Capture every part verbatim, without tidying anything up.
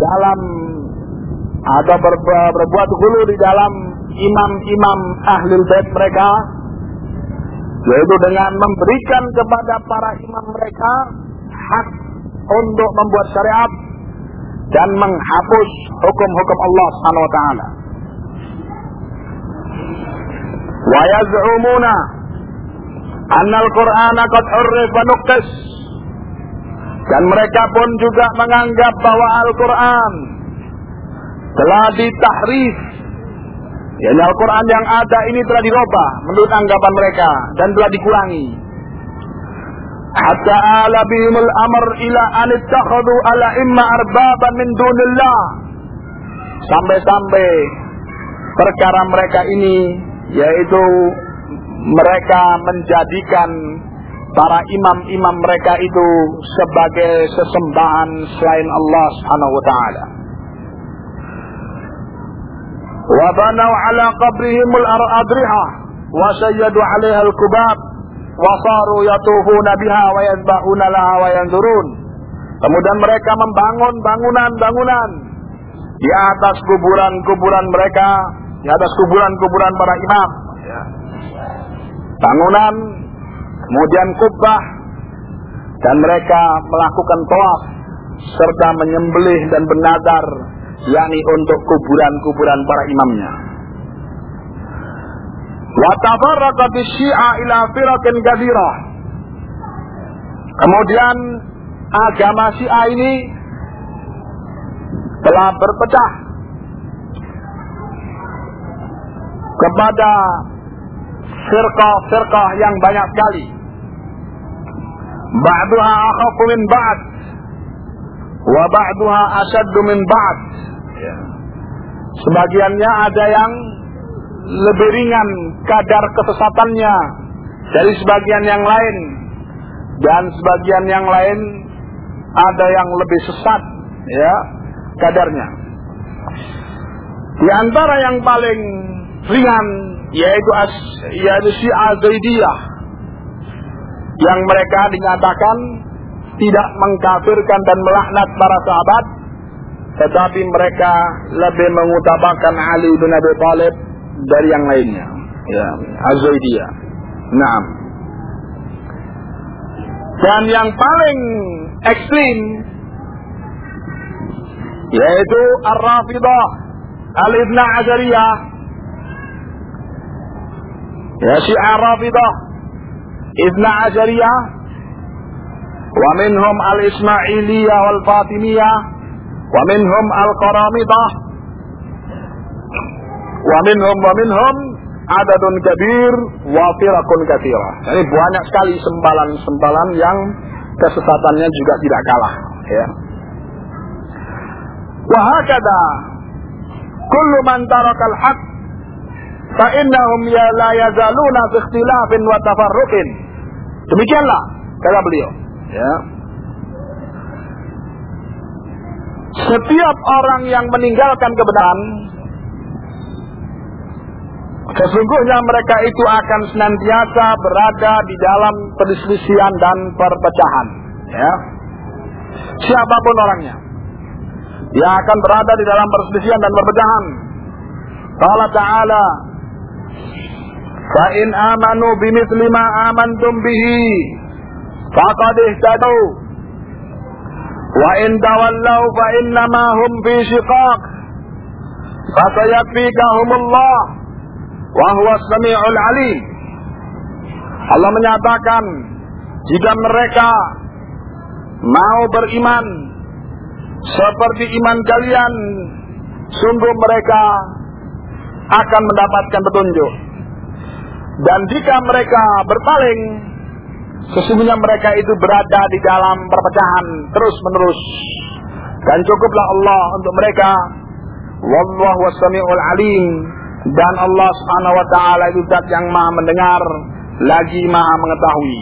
dalam atau ber, berbuat ghulu di dalam imam-imam ahlul bait mereka, yaitu dengan memberikan kepada para imam mereka hak untuk membuat syariat dan menghapus hukum-hukum Allah Subhanahu wa taala. Wa yaz'umuna anna al-Qur'ana qad hurrif wa nuqqis, dan mereka pun juga menganggap bahwa Al-Qur'an telah ditahrif. Yani Al-Quran yang ada ini telah dirubah menurut anggapan mereka dan telah dikurangi. Hatta ala bihimul amr ila an ittakhadhu ala imma arbaban min dunillah. Sampai-sampai perkara mereka ini, yaitu mereka menjadikan para imam-imam mereka itu sebagai sesembahan selain Allah Subhanahu wa taala. Wa banau ala qabrihimul adriha wa sayyadu 'alaiha al-kubab wa saru yatufuna biha wa yadbahuna laha wa yanzurun. Kemudian mereka membangun bangunan-bangunan di atas kuburan-kuburan mereka, di atas kuburan-kuburan para imam. Bangunan, kemudian kubah, dan mereka melakukan tawaf serta menyembelih dan bernadar, yakni untuk kuburan-kuburan para imamnya. Wa tafarraqat asy-syi'a ila firaqin katsirah. Kemudian agama Syiah ini telah berpecah kepada firqah-firqah yang banyak sekali. Ba'duha akhafu min ba'd wa ba'duha ashaddu min ba'd. Sebagiannya ada yang lebih ringan kadar kesesatannya dari sebagian yang lain, dan sebagian yang lain ada yang lebih sesat ya kadarnya. Di antara yang paling ringan yaitu as, yaitu Syiah Zaidiyah, yang mereka dinyatakan tidak mengkafirkan dan melaknat para sahabat, tetapi mereka lebih mengutamakan Ali bin Abi Thalib dari yang lainnya. Ya, Az-Zaidiyah. Naam. Dan yang paling ekstrim yaitu Ar-Rafidah Al-Ibna Azariyah. Ya, Syiah Rafidah Ibna Azariyah, wa minhum al-Ismailiyah wal Fatimiyah, wa minhum al-Qaramidah, wa minhum wa minhum adadun kabir wa firaqun katsirah. Jadi banyak sekali sempalan-sempalan yang kesesatannya juga tidak kalah ya. Wa hakada kullu man tarakal haqq fa innahum ya la yazaluna fi ikhtilafin wa tafarruqin. Demikianlah kata beliau ya. Setiap orang yang meninggalkan kebenaran, sesungguhnya mereka itu akan senantiasa berada di dalam perselisihan dan perpecahan ya. Siapapun orangnya, dia akan berada di dalam perselisihan dan perpecahan. Allah Ta'ala, fa in amanu bimithli ma amantum bihi faqad ihtadaw wa in tawallaw fa innama hum fi shiqaq fasayakfikahumullah wa huwas sami'ul alim. Allah menyatakan, jika mereka mau beriman seperti iman kalian, sungguh mereka akan mendapatkan petunjuk. Dan jika mereka berpaling, sesungguhnya mereka itu berada di dalam perpecahan terus menerus. Dan cukuplah Allah untuk mereka. Wallahu was-sami'ul alim. Dan Allah Subhanahu wa taala itu zat yang Maha mendengar lagi Maha mengetahui.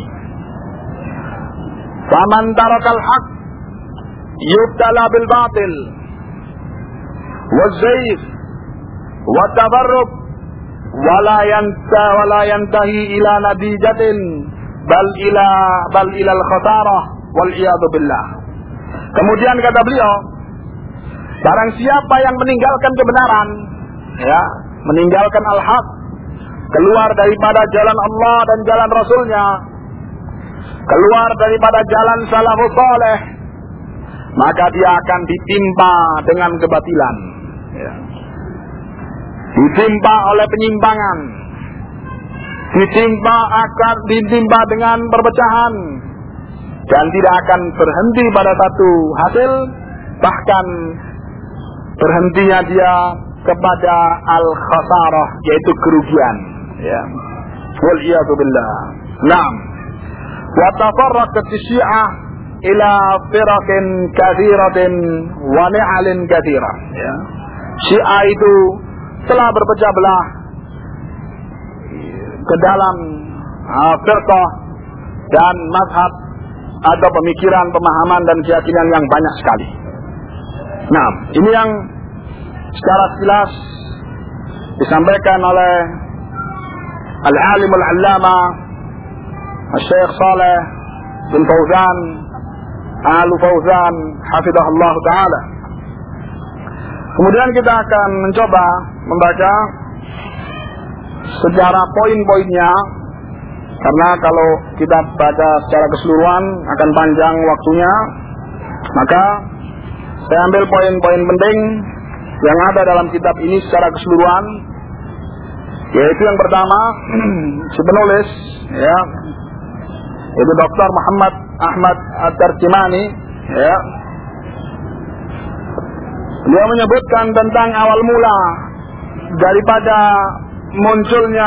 Faman tarakal haq yubtala bil batil waz-zayf wa tabarruk wala yanta wala yantahi ila natijatin bal ila bal ila al-khasarah wal iyad billah. Kemudian kata beliau, Barang siapa yang meninggalkan kebenaran, ya, meninggalkan al-haq, keluar daripada jalan Allah dan jalan Rasulnya, keluar daripada jalan salafus saleh, maka dia akan ditimpa dengan kebatilan, ya. Ditimpa oleh penyimpangan, ditimpa akan ditimpa dengan perpecahan, dan tidak akan berhenti pada satu hasil, bahkan berhentinya dia kepada al-khasarah, yaitu kerugian, ya. Wal iyadu billah. Naam. Wa tafarraqat Syiah ila firaqin katsiratin wa ni'alin katsirah, ya. Syiah itu telah berpecah belah ke dalam uh, firqah dan mazhab atau pemikiran, pemahaman dan keyakinan yang banyak sekali. Nah, ini yang secara jelas disampaikan oleh Al-Alim Al-Allama Syekh Saleh bin Fauzan Al-Fauzan hafizahullah ta'ala. Kemudian kita akan mencoba membaca secara poin-poinnya, karena kalau kita baca secara keseluruhan akan panjang waktunya. Maka saya ambil poin-poin penting yang ada dalam kitab ini secara keseluruhan, yaitu yang pertama si penulis, ya, yaitu Doktor Muhammad Ahmad At-Tarjimani, ya. Beliau menyebutkan tentang awal mula daripada munculnya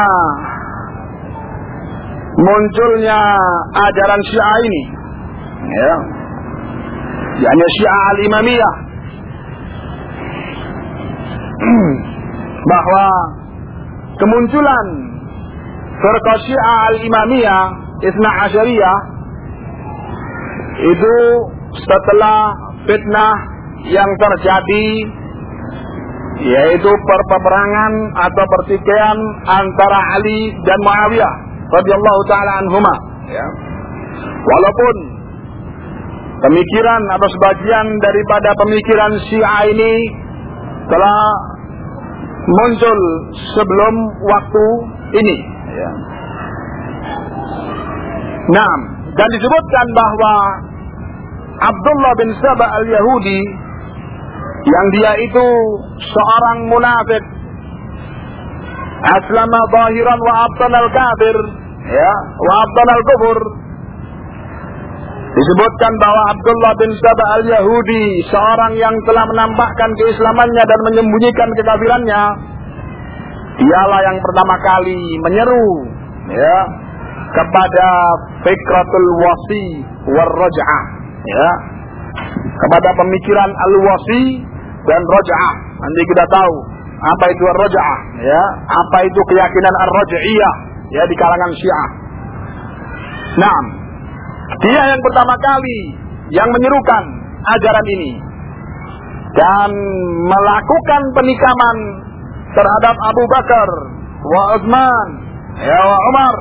munculnya ajaran Syiah ini, ya, yakni Syiah Al-Imamiyah, bahwa kemunculan firqah Syiah Al-Imamiyah Itsna Asyariyah itu setelah fitnah yang terjadi, yaitu perpeperangan atau pertikaian antara Ali dan Muawiyah radhiyallahu taala anhuma, ya. Walaupun pemikiran atau sebagian daripada pemikiran Syiah ini telah muncul sebelum waktu ini, ya. Nah, dan disebutkan bahwa Abdullah bin Saba al-Yahudi, yang dia itu seorang munafik, aslama zahiran wa abtana al-kafir, ya, wa abtana al-kufur. Disebutkan bahwa Abdullah bin Saba al-Yahudi, seorang yang telah menampakkan keislamannya dan menyembunyikan kekafirannya, dialah yang pertama kali menyeru, ya, kepada fikratul wasi war raj'ah, ya, kepada pemikiran al-wasi dan raj'ah. Nanti kita tahu apa itu ar-raj'ah, ya, apa itu keyakinan ar-raj'iyah, ya, di kalangan Syiah. Nah, dia yang pertama kali yang menyerukan ajaran ini dan melakukan penikaman terhadap Abu Bakar wa Utsman, ya, wa Umar,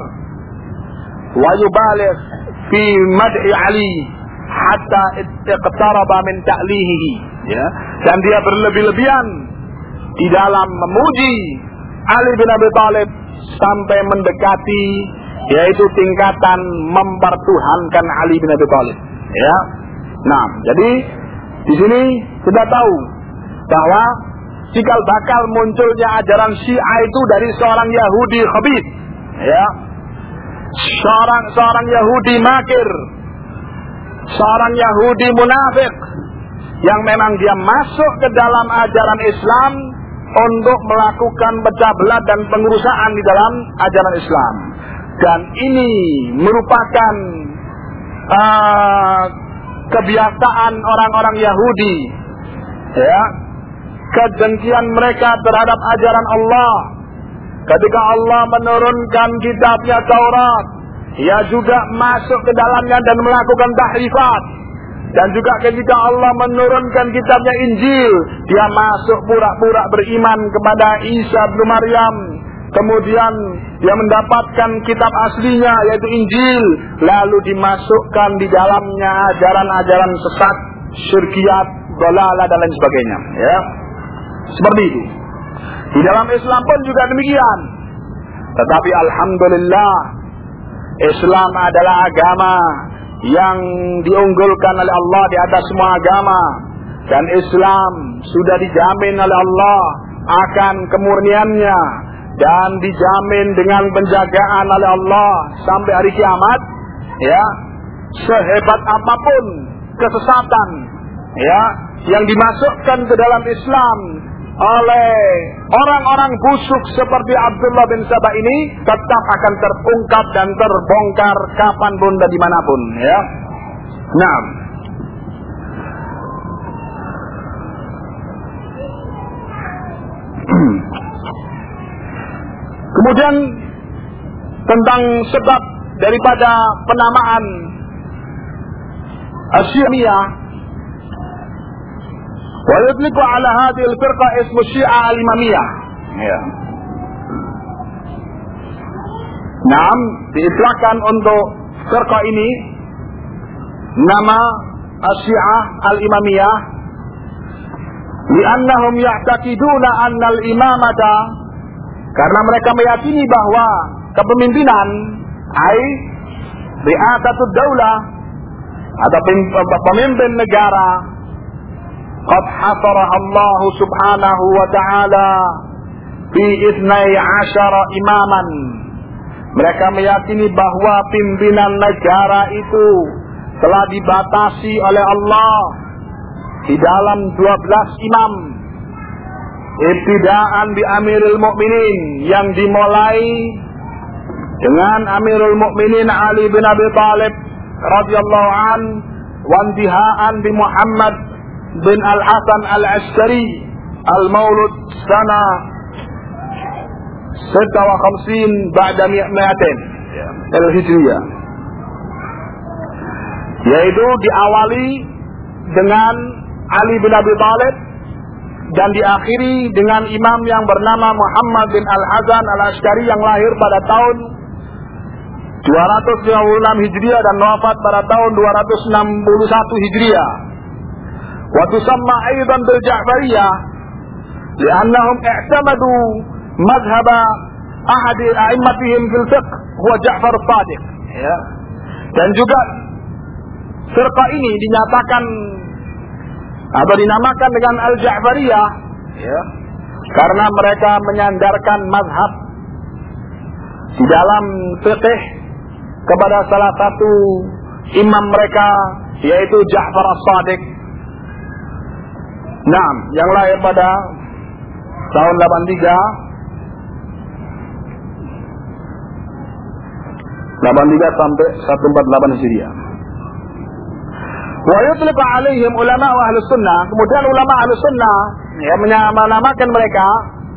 wa yubaligh fi mad'i Ali hatta iqtaraba min ta'lihihi, ya, dan dia berlebih-lebihan di dalam memuji Ali bin Abi Thalib sampai mendekati, yaitu tingkatan mempertuhankan Ali bin Abi Thalib, ya. Nah, jadi di sini kita tahu bahwa cikal bakal munculnya ajaran Syiah itu dari seorang Yahudi khabith, ya, seorang seorang Yahudi makir, seorang Yahudi munafik yang memang dia masuk ke dalam ajaran Islam untuk melakukan pecah belah dan pengerusakan di dalam ajaran Islam. Dan ini merupakan uh, kebiasaan orang-orang Yahudi, ya, kedengkian mereka terhadap ajaran Allah. Ketika Allah menurunkan kitabnya Taurat, ia juga masuk ke dalamnya dan melakukan tahrifat. Dan juga ketika Allah menurunkan kitabnya Injil, dia masuk pura-pura beriman kepada Isa bin Maryam. Kemudian dia mendapatkan kitab aslinya, yaitu Injil, lalu dimasukkan di dalamnya ajaran-ajaran sesat, syirkiyat, dhalalah dan lain sebagainya, ya. Seperti itu. Di dalam Islam pun juga demikian. Tetapi alhamdulillah, Islam adalah agama yang diunggulkan oleh Allah di atas semua agama, dan Islam sudah dijamin oleh Allah akan kemurniannya dan dijamin dengan penjagaan oleh Allah sampai hari kiamat, ya. Sehebat apapun kesesatan, ya, yang dimasukkan ke dalam Islam oleh orang-orang busuk seperti Abdullah bin Sabah ini, tetap akan terungkap dan terbongkar kapanpun dan dimanapun, ya. Nah, kemudian tentang sebab daripada penamaan Asy-Syi'iyah, wa yutliqu ala hadhihi al-firqa ismu Syi'ah al-Imamiyah. Ya. Naam, diitlaqkan untuk firqah ini nama Asy-Syi'ah al-Imamiyah li'annahum ya'taqiduna anna al-imamata, karena mereka meyakini bahwa kepemimpinan ai ri'asatud daulah atau pemimpin negara qad hasara Allah subhanahu wa ta'ala fi ithnai asyara imaman. Mereka meyakini bahwa pimpinan negara itu telah dibatasi oleh Allah di dalam dua belas imam, ibtidaan bi Amirul Mukminin, yang dimulai dengan Amirul Mukminin Ali bin Abi Thalib radhiyallahu an, wa intihaan bi Muhammad bin Al-Hasan Al-Askari al-Maulud sana sita wa khamsin ba'da mi'atain al-Hijriyah, yaitu diawali dengan Ali bin Abi Thalib dan diakhiri dengan imam yang bernama Muhammad bin Al-Hasan Al-Askari yang lahir pada tahun dua ratus lima puluh enam Hijriah dan wafat pada tahun dua ratus enam puluh satu Hijriah. Wa tusamma aidan bil Ja'fariyah li'annahum i'tamadu madhhab ahad a'immatihim fil fiqh huwa Ja'far as-Sadiq, ya. Dan juga firqah ini dinyatakan atau dinamakan dengan Al-Ja'fariyah, ya, karena mereka menyandarkan mazhab di dalam fiqh kepada salah satu imam mereka, yaitu Ja'far as-Sadiq. Nah, yang lahir pada tahun delapan puluh tiga sampai seratus empat puluh delapan Hijriah. Wa yutliqu alaihim ulama wa ahlus sunnah. Kemudian ulama ahlus sunnah, ya, menamakan mereka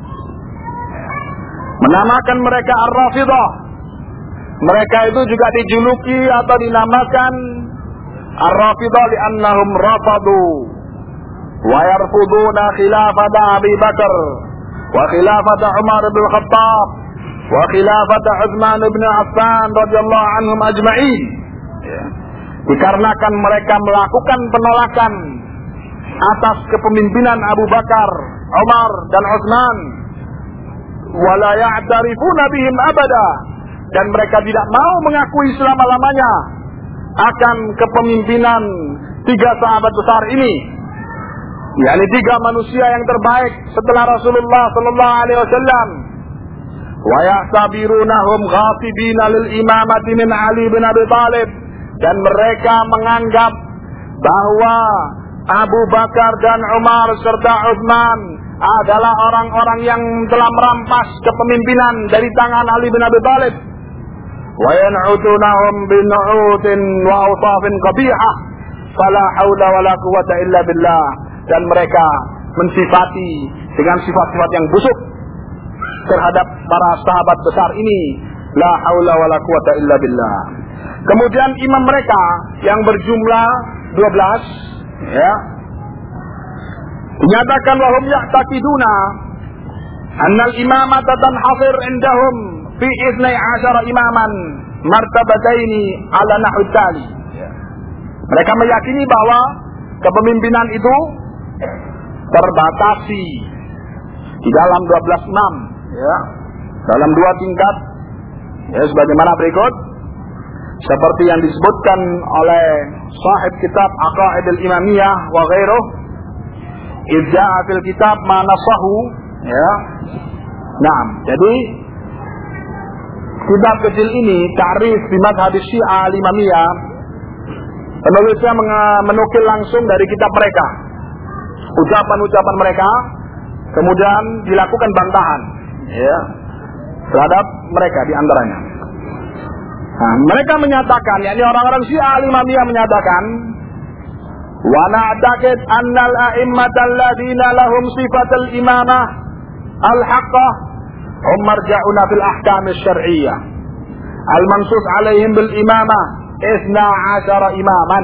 menamakan mereka Ar-Rafidah. Mereka itu juga dijuluki atau dinamakan Ar-Rafidah li'annahum rafadu wa yarfuduna khilafata Abi Bakar wa khilafata Umar bin Khattab wa khilafata Utsman bin Affan radhiyallahu anhum ajma'in, ya. Dikarenakan mereka melakukan penolakan atas kepemimpinan Abu Bakar, Umar dan Utsman, wala ya'tarifuna bihim abada, dan mereka tidak mau mengakui selama-lamanya akan kepemimpinan tiga sahabat besar ini, yakni tiga manusia yang terbaik setelah Rasulullah sallallahu alaihi wasallam. Wa ya'tabirunahum ghasibina lil imamati min Ali bin Abi Thalib, dan mereka menganggap bahwa Abu Bakar dan Umar serta Utsman adalah orang-orang yang telah merampas kepemimpinan dari tangan Ali bin Abi Thalib. Wa yan'utunahum binu'utin wa awsafin qabihah fala haula wala quwwata illa billah, dan mereka mensifati dengan sifat-sifat yang busuk terhadap para sahabat besar ini, la haula wala quwwata illa billah. Kemudian imam mereka yang berjumlah dua belas, ya, dinyatakan wahum ya'taqiduna annal imamata tanhasir indahum fi ithnai asyara imaman martabataini ala nahwi tali. Mereka meyakini bahwa kepemimpinan itu terbatasi di dalam dua belas imam, ya, dalam dua tingkat, ya, sebagaimana berikut, seperti yang disebutkan oleh sahib kitab Aqaid al-Imamiyah wa ghairuh, idza'a fil kitab ma nasahu, ya. Nah, jadi kitab kecil ini, Ta'rif bi Madhhab Syiah al-Imamiyah, penulisnya menukil langsung dari kitab mereka, ucapan-ucapan mereka, kemudian dilakukan bantahan, ya, terhadap mereka di antaranya. Nah, mereka menyatakan, yakni orang-orang Syiah al-Imamiyah menyatakan, wa na'taqid annal a'immatal ladzina lahum sifatul imamah al-haqqah hum marja'una fil ahkam asy-syar'iyyah al-mansus 'alaihim bil imamah isna asyara imaman.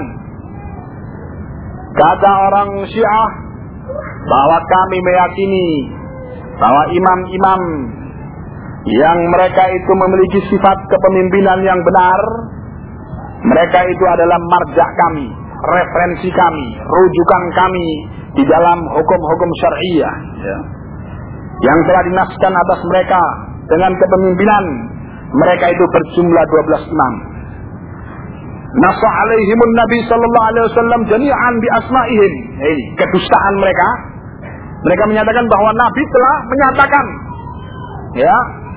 Kata orang Syiah bahwa kami meyakini bahwa imam-imam yang mereka itu memiliki sifat kepemimpinan yang benar, mereka itu adalah marja kami, referensi kami, rujukan kami di dalam hukum-hukum syariah, ya, yang telah dinaskan atas mereka dengan kepemimpinan. Mereka itu berjumlah dua belas imam. Nasa alaihimun Nabi sallallahu alaihi wasallam jami'an bi asma'ihim. Ini kedustaan mereka. Mereka menyatakan bahwa Nabi telah menyatakan, ya,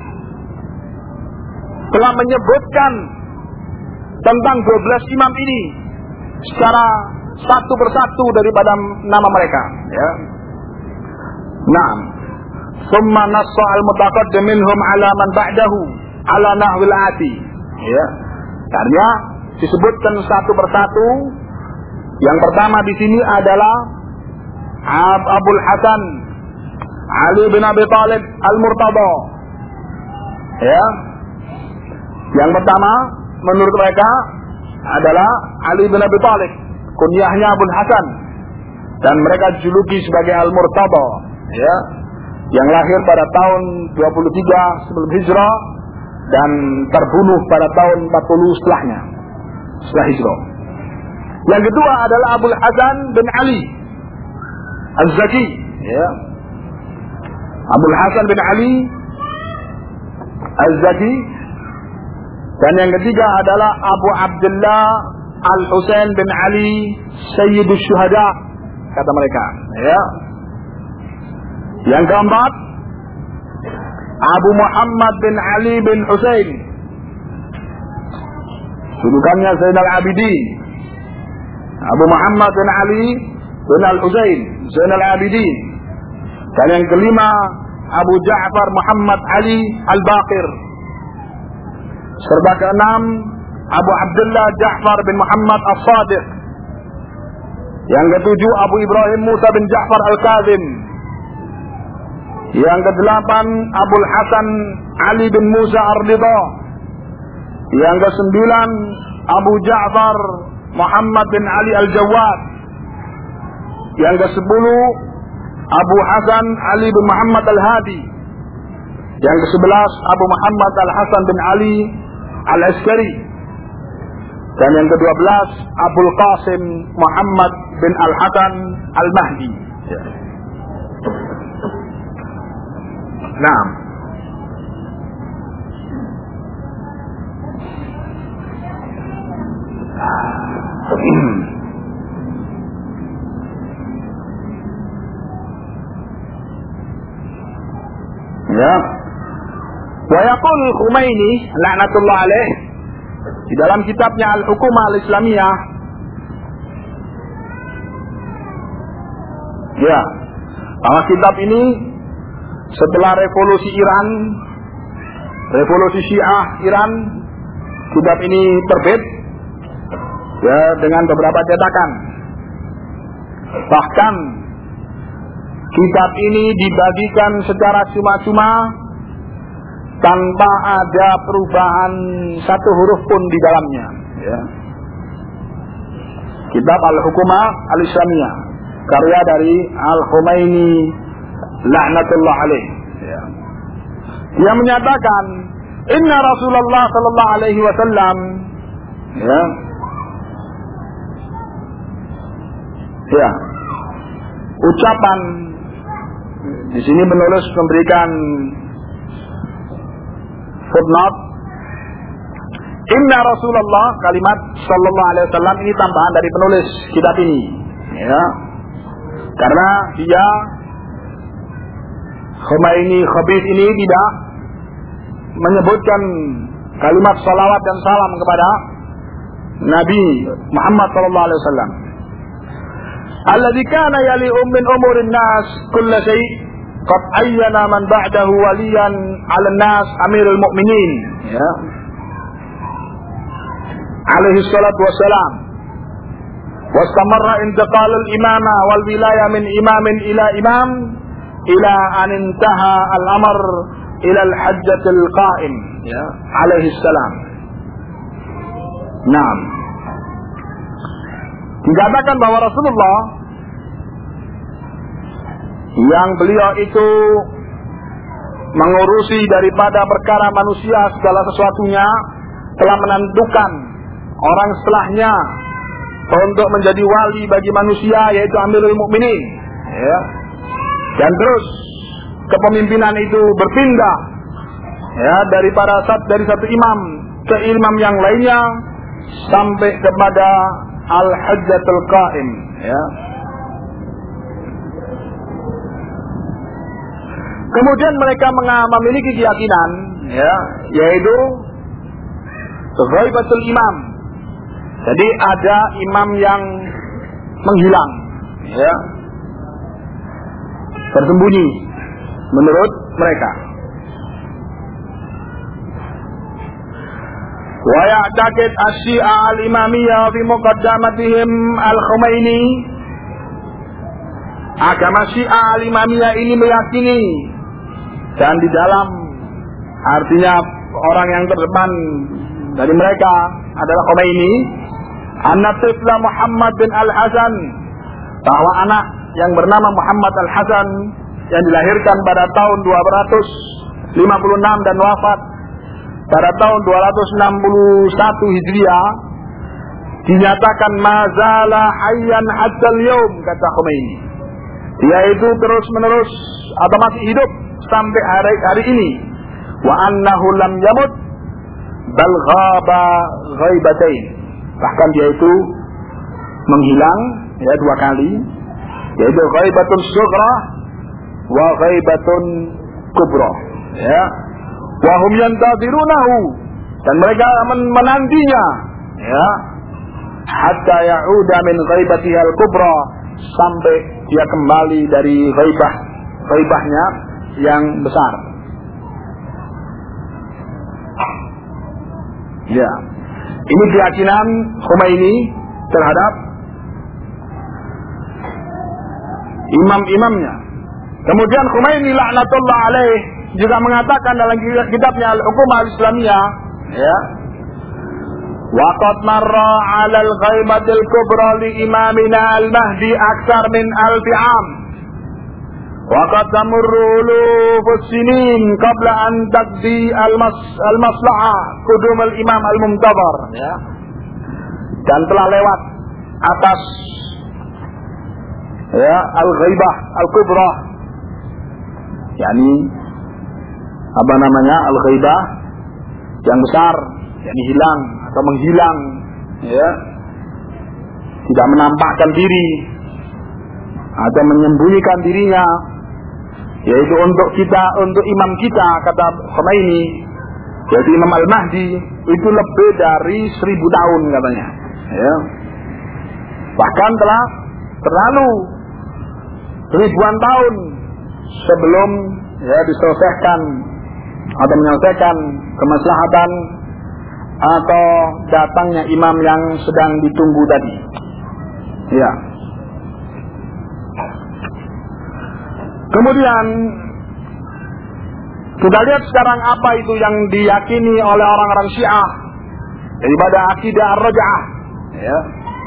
telah menyebutkan tentang dua belas imam ini secara satu persatu daripada nama mereka, ya. Nah, summa nassa al-mutaqaddim minhum ala man ba'dahu ala nahwil ati, ya. Karena disebutkan satu persatu. Yang pertama di sini adalah Abul Hasan Ali bin Abi Thalib Al-Murtada, ya. Yang pertama menurut mereka adalah Ali bin Abi Thalib, kunyahnya Abul Hasan, dan mereka juluki sebagai Al-Murtada, ya, yang lahir pada tahun dua puluh tiga sebelum hijrah dan terbunuh pada tahun empat puluh setelahnya, setelah hijrah. Yang kedua adalah Abul Hasan bin Ali Az-Zaki, ya. Abul Hasan bin Ali Az-Zaki. Dan yang ketiga adalah Abu Abdullah Al-Husain bin Ali Sayyidus Syuhada, kata mereka, ya. Yang keempat Abu Muhammad bin Ali bin Husain, julukannya Zainal Abidin. Abu Muhammad bin Ali bin Al-Husain Zainal Abidin. Dan yang kelima Abu Ja'far Muhammad Ali Al-Baqir. Serta keenam Abu Abdullah Ja'far bin Muhammad As-Sadiq. Yang ketujuh Abu Ibrahim Musa bin Ja'far Al-Kazim. Yang kedelapan Abul Hasan Ali bin Musa Ar-Ridha. Yang kesembilan Abu Ja'far Muhammad bin Ali Al-Jawad. Yang kesepuluh Abu Hasan Ali bin Muhammad Al-Hadi. Yang kesebelas Abu Muhammad Al-Hasan bin Ali Al-Askari. Dan yang kedua belas Abul Qasim Muhammad bin Al-Hasan Al-Mahdi, ya. Nah, ya. Wa yaqul Khumaini laknatullah alaih di dalam kitabnya Al-Hukumah Al-Islamiyah, ya, bahwa kitab ini setelah revolusi Iran, revolusi Syiah Iran, kitab ini terbit, ya, dengan beberapa cetakan. Bahkan kitab ini dibagikan secara cuma-cuma tanpa ada perubahan satu huruf pun di dalamnya, ya. Kitab Al-Hukumah Al-Islamiyah, karya dari Al-Khumaini laknatullah alaih, ya. Dia menyatakan inna Rasulullah sallallahu alaihi wasallam, ya, ya, ucapan. Di sini penulis memberikan footnote. Inna Rasulullah, kalimat sallallahu alaihi wasallam ini tambahan dari penulis kitab ini, ya. Karena dia Khomeini Khabith ini tidak menyebutkan kalimat salawat dan salam kepada Nabi Muhammad sallallahu alaihi wasallam. Alladzi kana yali min umurin nas kull shay qad ayyana man ba'dahu waliyan 'ala an-nas amirul mu'minin, ya. Alaihi salatu wassalam. Wastamarra intiqal al-imama wal wilaya min imamin ila imam ila an intaha al-amr ila al-hajjatil qa'im, ya, alaihi salam. Naam. Dikatakan bahwa Rasulullah yang beliau itu mengurusi daripada perkara manusia segala sesuatunya, telah menentukan orang setelahnya untuk menjadi wali bagi manusia, yaitu Amirul Mukminin, ya. Dan terus kepemimpinan itu berpindah, ya, dari para dari satu imam ke imam yang lainnya sampai kepada al-hajjatul qa'im, ya. Kemudian mereka memiliki keyakinan, ya, yaitu ghaibatul imam. Jadi ada imam yang menghilang, ya, tersembunyi menurut mereka. Wa ya'taqid asy-syi'a al-imamiyah fi muqaddamatihim al-Khomeini. Agama Syiah al-Imamiyah ini meyakini, dan di dalam artinya orang yang terdepan dari mereka adalah Khomeini, anak tifla Muhammad bin Al-Hasan, bahwa anak yang bernama Muhammad Al-Hasan yang dilahirkan pada tahun dua ratus lima puluh enam dan wafat pada tahun dua ratus enam puluh satu Hijriah, dinyatakan mazala hayyan hatta al-yaum, kata Khomeini. Dia itu terus menerus atau masih hidup sampai hari, hari ini. Wa annahu lam yamut bal ghaba ghaibatain. Bahkan dia itu menghilang, ya, dua kali, yaitu ghaibatun sughra wa ghaibatun kubra, ya. Wa hum yantadhirunahu, dan mereka menantinya, ya, hatta ya'uda min ghaibatiha al-kubra, sampai dia kembali dari ghaibah ghaibahnya yang besar. Ya, ini keyakinan Khomeini terhadap imam-imamnya. Kemudian Khomeini laknatullah alaih juga mengatakan dalam kitabnya Al-Hukumah Al-Islamiyah, ya, waqad marra 'ala al-ghaibatil kubra li imamina al-Mahdi aktsar min alfi 'am. Waqad tamurru ulufus sinin qabla an taqdi al-mas al-maslahah qudum al-imam al-muntazar, ya. Dan telah lewat atas, ya, al-ghaibah al-kubra, yakni apa namanya, al-ghaibah yang besar, yakni hilang atau menghilang, ya, tidak menampakkan diri atau menyembunyikan dirinya, yaitu untuk kita, untuk imam kita, kata Khomeini, yaitu Imam Al-Mahdi, itu lebih dari seribu tahun katanya, ya. Bahkan telah terlalu ribuan tahun sebelum, ya, diselesaikan atau menyelesaikan kemaslahatan atau datangnya imam yang sedang ditunggu tadi, ya. Kemudian kita lihat sekarang apa itu yang diyakini oleh orang-orang Syiah daripada akidah ar-raj'ah, ya.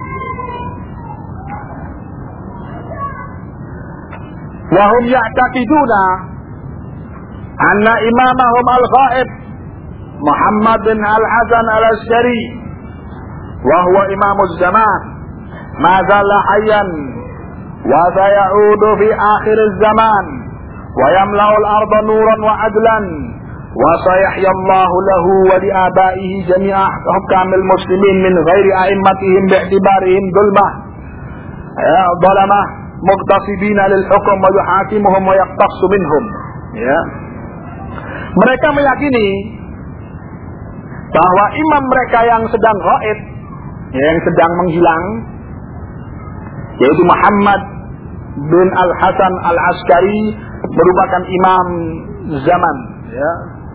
Wa hum ya'taqiduna anna imamahum al-ghaib Muhammad bin Al-Hasan Al-Asy'ari wa huwa imamuz zaman ma zala hayyan wa sayaudu fi akhir zaman wa yamla'u al-arda nuran wa adlan wa sayahyallahu lahu wa li abaihi jami'a hukamil muslimin min ghairi a'immatihim bi'tibarihim dhulmah ya dhalamah muqtasidina lil hukm wa yuhakimuhum wa yaqtasu minhum. Ya. Mereka meyakini bahwa imam mereka yang sedang ghaib, yang sedang menghilang, yaitu Muhammad bin Al-Hasan Al-Askari, merupakan imam zaman, ya.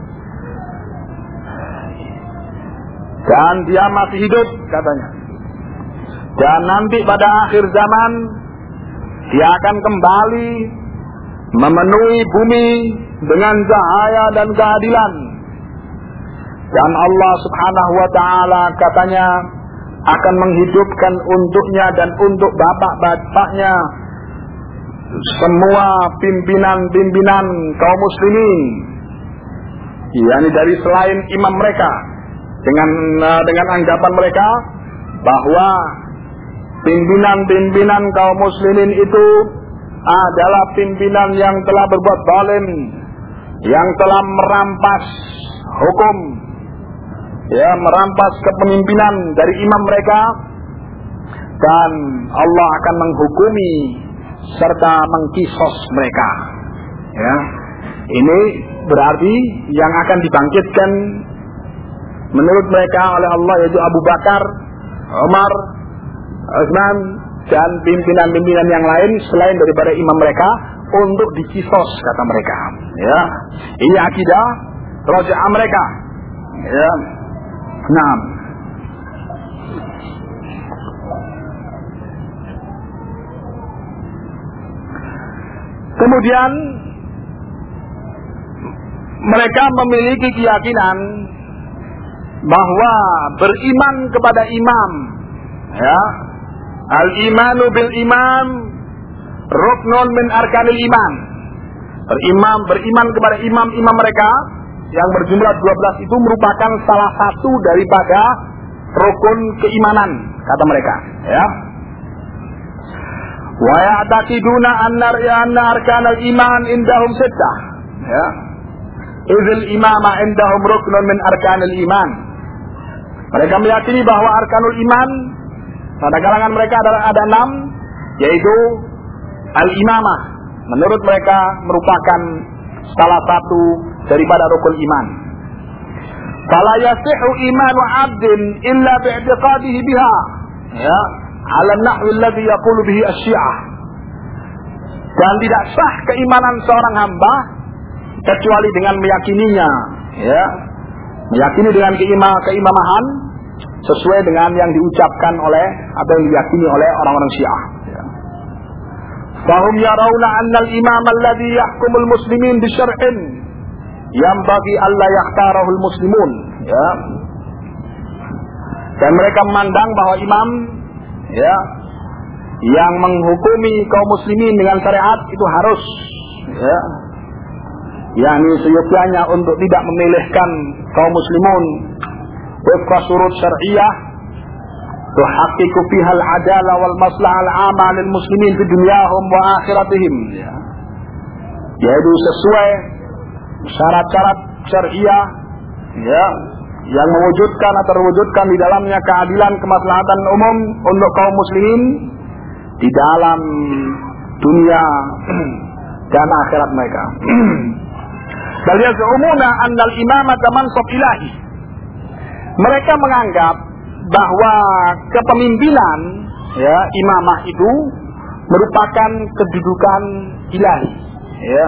Dan dia masih hidup katanya. Dan nanti pada akhir zaman dia akan kembali memenuhi bumi dengan cahaya dan keadilan. Dan Allah Subhanahu wa taala katanya akan menghidupkan untuknya dan untuk bapak-bapaknya semua pimpinan-pimpinan kaum muslimin, yakni dari selain imam mereka, dengan dengan anggapan mereka bahwa pimpinan-pimpinan kaum muslimin itu adalah pimpinan yang telah berbuat zalim, yang telah merampas hukum, ya, merampas kepemimpinan dari imam mereka, dan Allah akan menghukumi serta mengkisos mereka. Ya, ini berarti yang akan dibangkitkan menurut mereka oleh Allah yaitu Abu Bakar, Umar, Utsman dan pimpinan-pimpinan yang lain selain daripada imam mereka untuk dikisos kata mereka. Ya, ini akidah raja'ah mereka. Ya, nah. Kemudian mereka memiliki keyakinan bahwa beriman kepada imam, ya, al-imanu bil imam ruknun min arkanil iman. Berimam, beriman kepada imam-imam mereka yang berjumlah dua belas itu merupakan salah satu daripada rukun keimanan kata mereka, ya. Wa ya'taqiduna anna anna arkanal iman indahum sittah, ya. Idzal imama indahum ruknun min arkanil iman. Mereka meyakini bahwa arkanul iman pada kalangan mereka adalah ada enam, yaitu al-imamah. Menurut mereka merupakan salah satu daripada rukun iman. Fala yasihu imanu 'abdin illa bi'tiqadihi biha, ya, 'ala an-nahwi alladhi yaqulu bihi asy-syi'ah. Dan tidak sah keimanan seorang hamba kecuali dengan meyakininya, ya. Meyakini dengan keima, keimamahan sesuai dengan yang diucapkan oleh atau yang diyakini oleh orang-orang Syiah. Fahum yarawna anna al-imam alladhi yahkumul muslimin bi syar'in yanbaghi alla yakhtarahu al-muslimun, ya. Dan mereka memandang bahwa imam, ya, yang menghukumi kaum muslimin dengan syariat itu harus, ya, yakni seyogyanya untuk tidak memilihkan kaum muslimun wifqa syurut syar'iyyah tuhaqqiqu fiha al-'adalah wal maslahah al-'amah lil muslimin fi dunyahum wa akhiratihim, ya. Yaitu sesuai syarat-syarat syar'iyyah, ya, yang mewujudkan atau terwujudkan di dalamnya keadilan kemaslahatan umum untuk kaum muslimin di dalam dunia dan akhirat mereka. Bal yaz'umuna annal imamata mansab ilahi. Mereka menganggap bahwa kepemimpinan, ya, imamah itu merupakan kedudukan ilahi, ya.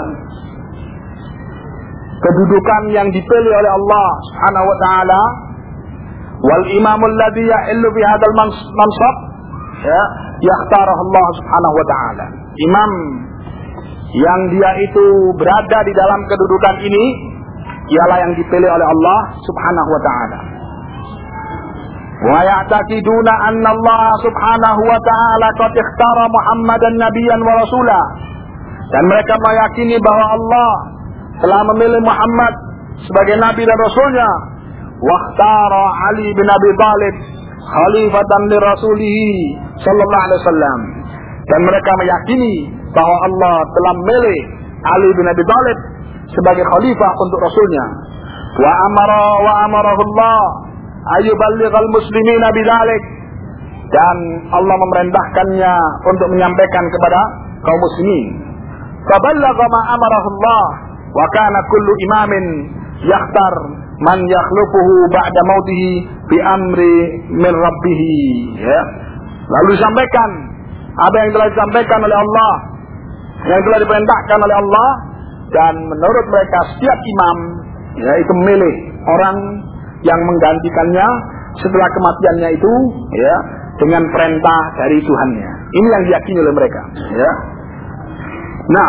Kedudukan yang dipilih oleh Allah Subhanahu wa taala. Wal imamul ladzi ya'illu bi hadzal mansab, ya, yakhtarahu Allah Subhanahu wa taala. Imam yang dia itu berada di dalam kedudukan ini ialah yang dipilih oleh Allah Subhanahu wa taala. Wa ya'taqiduna anna Allah Subhanahu wa taala qad ikhtara Muhammadan nabiyyan wa rasula. Dan mereka meyakini bahwa Allah telah memilih Muhammad sebagai nabi dan rasulnya. Wa ikhtara Ali bin Abi Thalib khalifatan li rasulih sallallahu alaihi wasallam. dan mereka meyakini bahwa Allah telah memilih Ali bin Abi Thalib sebagai khalifah untuk Rasulnya. Wa amara wa amarahullah ayyuballighal muslimina bidzalik, dan Allah memerintahkannya untuk menyampaikan kepada kaum muslimin. Faballagha ma amarahullah wa kana kullu imamin yakhtar man yakhlufuhu ba'da mautihi bi amri min rabbih, ya. Lalu disampaikan apa yang telah disampaikan oleh Allah, yang telah diperintahkan oleh Allah, dan menurut mereka setiap imam, ya, itu memilih orang yang menggantikannya setelah kematiannya itu, ya, dengan perintah dari Tuhannya. Ini yang diyakini oleh mereka, ya. Nah,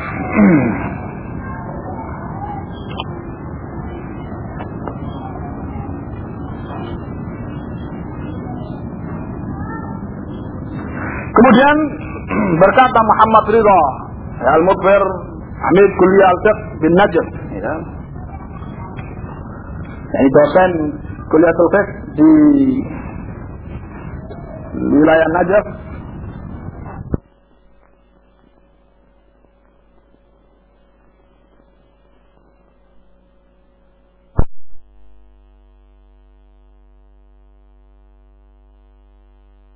kemudian berkata Muhammad Ridha Al-Mudbir Amid Kuliah Al-Fiqh bin Najm, ya, ini dosen Kuliah Al-Fiqh di wilayah Najaf,